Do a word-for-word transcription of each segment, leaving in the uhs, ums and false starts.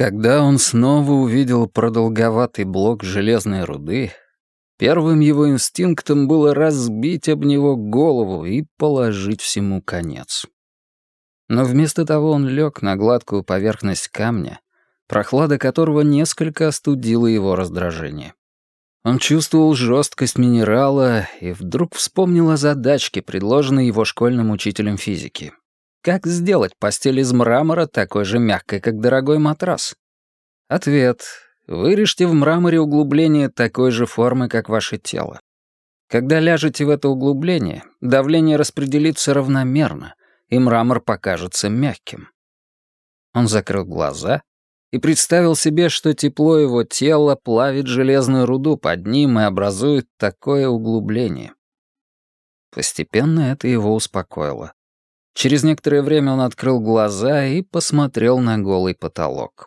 Когда он снова увидел продолговатый блок железной руды, первым его инстинктом было разбить об него голову и положить всему конец. Но вместо того он лег на гладкую поверхность камня, прохлада которого несколько остудила его раздражение. Он чувствовал жесткость минерала и вдруг вспомнил о задачке, предложенной его школьным учителем физики. Как сделать постель из мрамора такой же мягкой, как дорогой матрас? Ответ. Вырежьте в мраморе углубление такой же формы, как ваше тело. Когда ляжете в это углубление, давление распределится равномерно, и мрамор покажется мягким. Он закрыл глаза и представил себе, что тепло его тела плавит железную руду под ним и образует такое углубление. Постепенно это его успокоило. Через некоторое время он открыл глаза и посмотрел на голый потолок.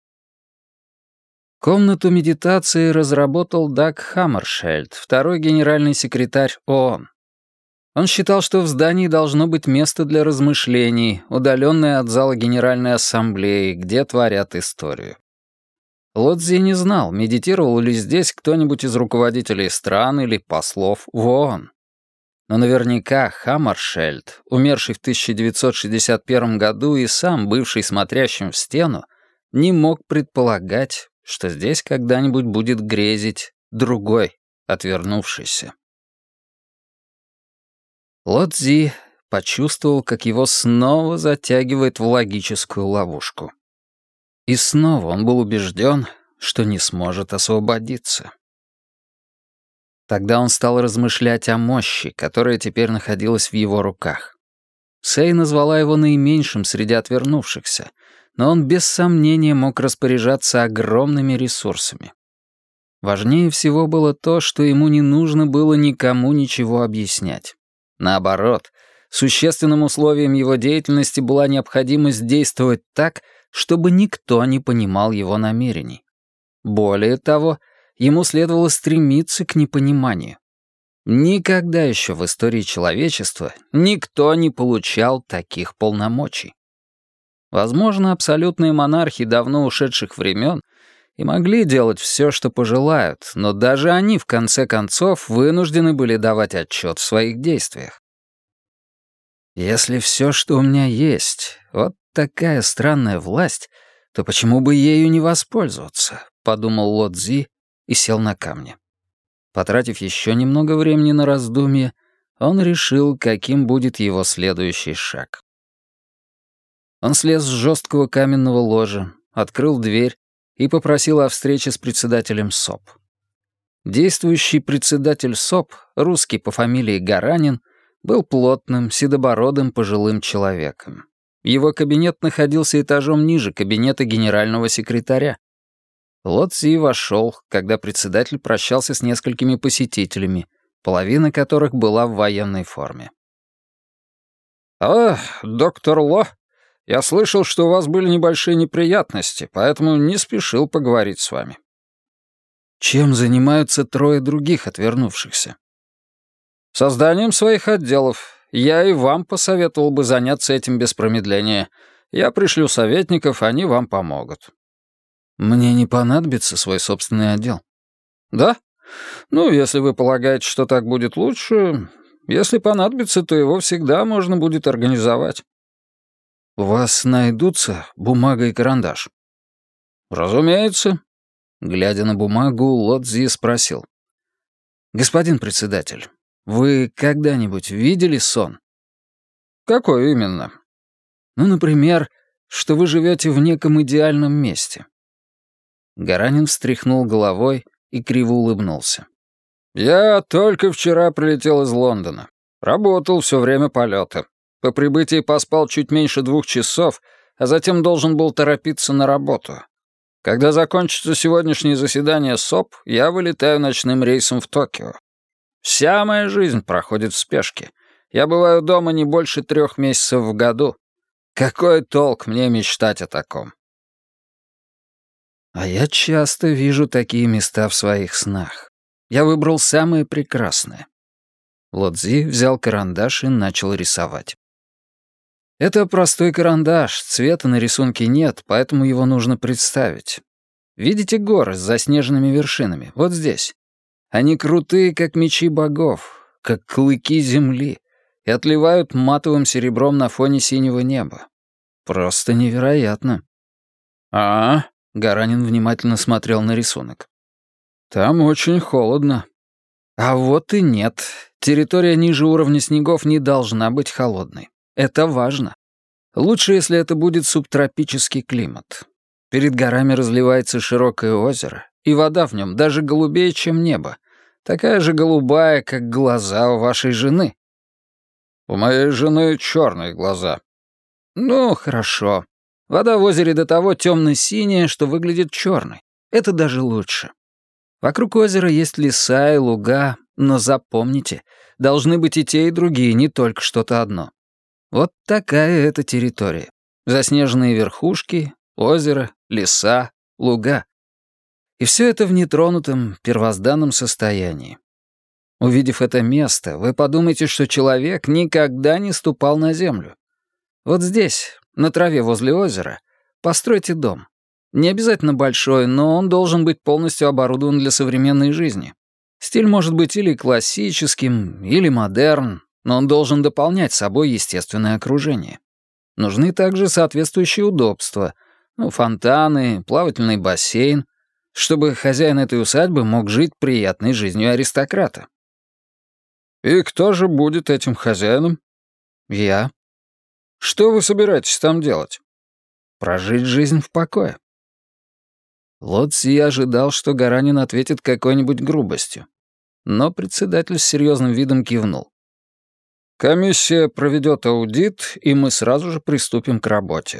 Комнату медитации разработал Даг Хаммаршельд, второй генеральный секретарь ООН. Он считал, что в здании должно быть место для размышлений, удаленное от зала Генеральной Ассамблеи, где творят историю. Лодзи не знал, медитировал ли здесь кто-нибудь из руководителей стран или послов в ООН. Но наверняка Хаммаршельд, умерший в тысяча девятьсот шестьдесят первом году и сам бывший смотрящим в стену, не мог предполагать, что здесь когда-нибудь будет грезить другой, отвернувшийся. Лодзи почувствовал, как его снова затягивает в логическую ловушку. И снова он был убежден, что не сможет освободиться. Тогда он стал размышлять о мощи, которая теперь находилась в его руках. Сэй назвала его наименьшим среди отвернувшихся, но он без сомнения мог распоряжаться огромными ресурсами. Важнее всего было то, что ему не нужно было никому ничего объяснять. Наоборот, существенным условием его деятельности была необходимость действовать так, чтобы никто не понимал его намерений. Более того, ему следовало стремиться к непониманию. Никогда еще в истории человечества никто не получал таких полномочий. Возможно, абсолютные монархи давно ушедших времен и могли делать все, что пожелают, но даже они, в конце концов, вынуждены были давать отчет в своих действиях. Если все, что у меня есть, вот такая странная власть, то почему бы ею не воспользоваться, подумал Лодзи и сел на камни. Потратив еще немного времени на раздумье, он решил, каким будет его следующий шаг. Он слез с жесткого каменного ложа, открыл дверь и попросил о встрече с председателем СОП. Действующий председатель СОП, русский по фамилии Гаранин, был плотным, седобородым пожилым человеком. Его кабинет находился этажом ниже кабинета генерального секретаря. Лодзи вошел, когда председатель прощался с несколькими посетителями, половина которых была в военной форме. «А, доктор Ло, я слышал, что у вас были небольшие неприятности, поэтому не спешил поговорить с вами». «Чем занимаются трое других отвернувшихся?» «Созданием своих отделов. Я и вам посоветовал бы заняться этим без промедления. Я пришлю советников, они вам помогут». «Мне не понадобится свой собственный отдел». «Да? Ну, если вы полагаете, что так будет лучше, если понадобится, то его всегда можно будет организовать». «У вас найдутся бумага и карандаш?» «Разумеется». Глядя на бумагу, Лодзи спросил. «Господин председатель, вы когда-нибудь видели сон?» «Какой именно?» «Ну, например, что вы живете в неком идеальном месте». Гаранин встряхнул головой и криво улыбнулся. «Я только вчера прилетел из Лондона. Работал все время полета. По прибытии поспал чуть меньше двух часов, а затем должен был торопиться на работу. Когда закончится сегодняшнее заседание СОП, я вылетаю ночным рейсом в Токио. Вся моя жизнь проходит в спешке. Я бываю дома не больше трех месяцев в году. Какой толк мне мечтать о таком?» «А я часто вижу такие места в своих снах. Я выбрал самые прекрасные». Лодзи взял карандаш и начал рисовать. Это простой карандаш, цвета на рисунке нет, поэтому его нужно представить. Видите горы с заснеженными вершинами? Вот здесь. Они крутые, как мечи богов, как клыки земли, и отливают матовым серебром на фоне синего неба. Просто невероятно. А, Гаранин внимательно смотрел на рисунок. Там очень холодно. А вот и нет. Территория ниже уровня снегов не должна быть холодной. Это важно. Лучше, если это будет субтропический климат. Перед горами разливается широкое озеро, и вода в нем даже голубее, чем небо. Такая же голубая, как глаза у вашей жены. У моей жены черные глаза. Ну, хорошо. Вода в озере до того темно-синяя, что выглядит черной. Это даже лучше. Вокруг озера есть леса и луга, но запомните, должны быть и те, и другие, не только что-то одно. Вот такая эта территория. Заснеженные верхушки, озеро, леса, луга. И все это в нетронутом, первозданном состоянии. Увидев это место, вы подумаете, что человек никогда не ступал на землю. Вот здесь, на траве возле озера, постройте дом. Не обязательно большой, но он должен быть полностью оборудован для современной жизни. Стиль может быть или классическим, или модерн, но он должен дополнять собой естественное окружение. Нужны также соответствующие удобства, ну, фонтаны, плавательный бассейн, чтобы хозяин этой усадьбы мог жить приятной жизнью аристократа. «И кто же будет этим хозяином?» «Я». «Что вы собираетесь там делать?» «Прожить жизнь в покое». Лодзи ожидал, что Гаранин ответит какой-нибудь грубостью. Но председатель с серьезным видом кивнул. «Комиссия проведет аудит, и мы сразу же приступим к работе».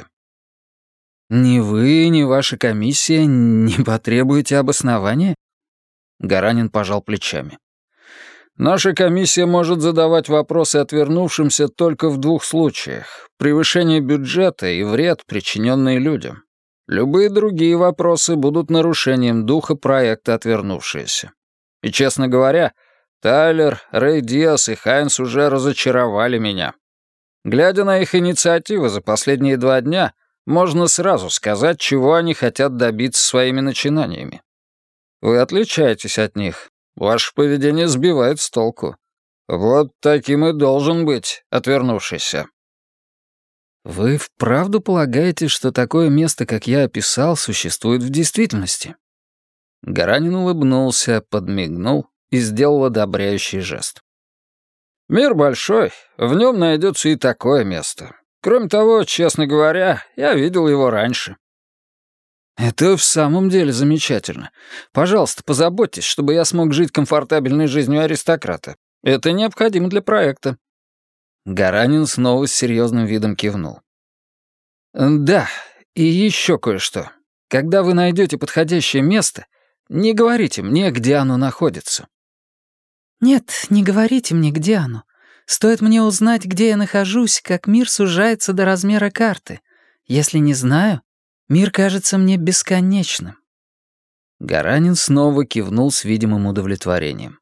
«Ни вы, ни ваша комиссия не потребуете обоснования?» Гаранин пожал плечами. «Наша комиссия может задавать вопросы отвернувшимся только в двух случаях — превышение бюджета и вред, причиненный людям. Любые другие вопросы будут нарушением духа проекта «Отвернувшиеся». И, честно говоря, Тайлер, Рэй Диас и Хайнс уже разочаровали меня. Глядя на их инициативы за последние два дня, можно сразу сказать, чего они хотят добиться своими начинаниями. Вы отличаетесь от них. Ваше поведение сбивает с толку. Вот таким и должен быть отвернувшийся. Вы вправду полагаете, что такое место, как я описал, существует в действительности? Гаранин улыбнулся, подмигнул и сделал одобряющий жест. «Мир большой, в нем найдется и такое место. Кроме того, честно говоря, я видел его раньше». «Это в самом деле замечательно. Пожалуйста, позаботьтесь, чтобы я смог жить комфортабельной жизнью аристократа. Это необходимо для проекта». Гаранин снова с серьезным видом кивнул. «Да, и еще кое-что. Когда вы найдете подходящее место, не говорите мне, где оно находится». «Нет, не говорите мне, где оно. Стоит мне узнать, где я нахожусь, как мир сужается до размера карты. Если не знаю, мир кажется мне бесконечным». Гаранин снова кивнул с видимым удовлетворением.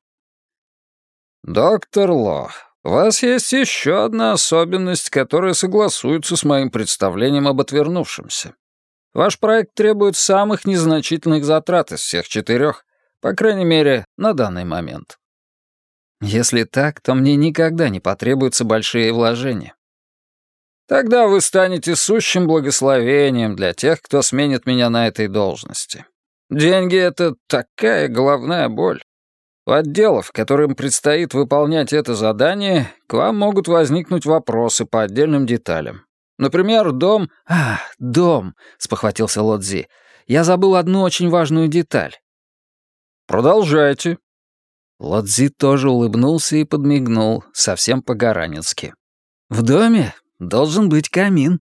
«Доктор Ло, у вас есть еще одна особенность, которая согласуется с моим представлением об отвернувшемся. Ваш проект требует самых незначительных затрат из всех четырех, по крайней мере, на данный момент». «Если так, то мне никогда не потребуются большие вложения». «Тогда вы станете сущим благословением для тех, кто сменит меня на этой должности. Деньги — это такая головная боль. У отделов, которым предстоит выполнять это задание, к вам могут возникнуть вопросы по отдельным деталям. Например, дом...» «А, дом», — спохватился Лодзи. «Я забыл одну очень важную деталь». «Продолжайте». Лодзи тоже улыбнулся и подмигнул, совсем по-гаранински. «В доме должен быть камин».